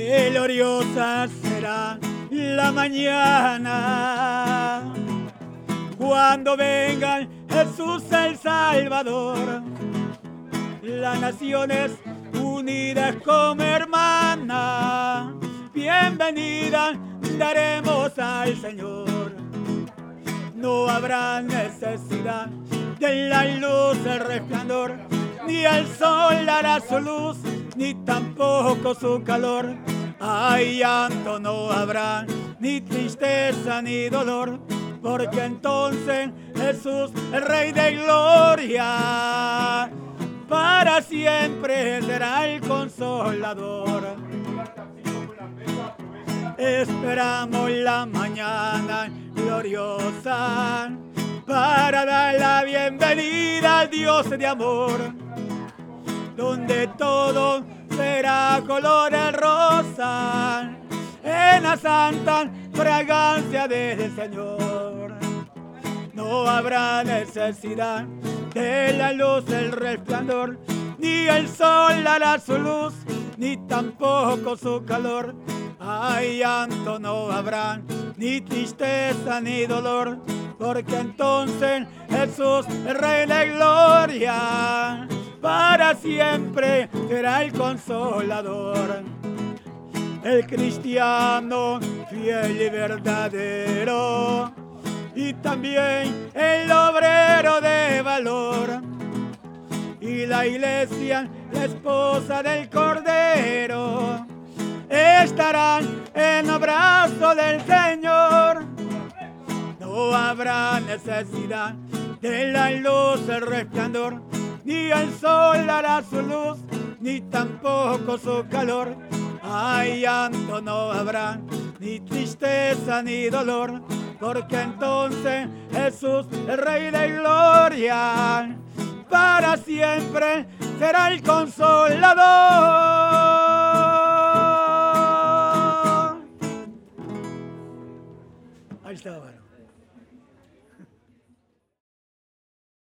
Qué gloriosa será la mañana cuando venga Jesús el Salvador. Las naciones unidas como hermanas, bienvenida daremos al Señor. No habrá necesidad de la luz, el resplandor, ni el sol dará su luz, ni tampoco su calor. Ay, llanto no habrá, ni tristeza ni dolor, porque entonces Jesús, el Rey de Gloria, para siempre será el Consolador. Esperamos la mañana gloriosa para dar la bienvenida al Dios de amor, donde todo será color de rosa en la santa fragancia del Señor. No habrá necesidad de la luz, el resplandor, ni el sol dará su luz, ni tampoco su calor. Ay, llanto no habrá, ni tristeza ni dolor, porque entonces Jesús, el Rey de Gloria, para siempre será el Consolador. El cristiano fiel y verdadero, y también el obrero de valor, y la iglesia, la esposa del Cordero, estarán en los brazos del Señor. No habrá necesidad de la luz, el resplandor, ni el sol dará su luz, ni tampoco su calor. Ay, llanto no habrá, ni tristeza ni dolor, porque entonces Jesús, el Rey de Gloria, para siempre será el Consolador. Ahí está, bueno.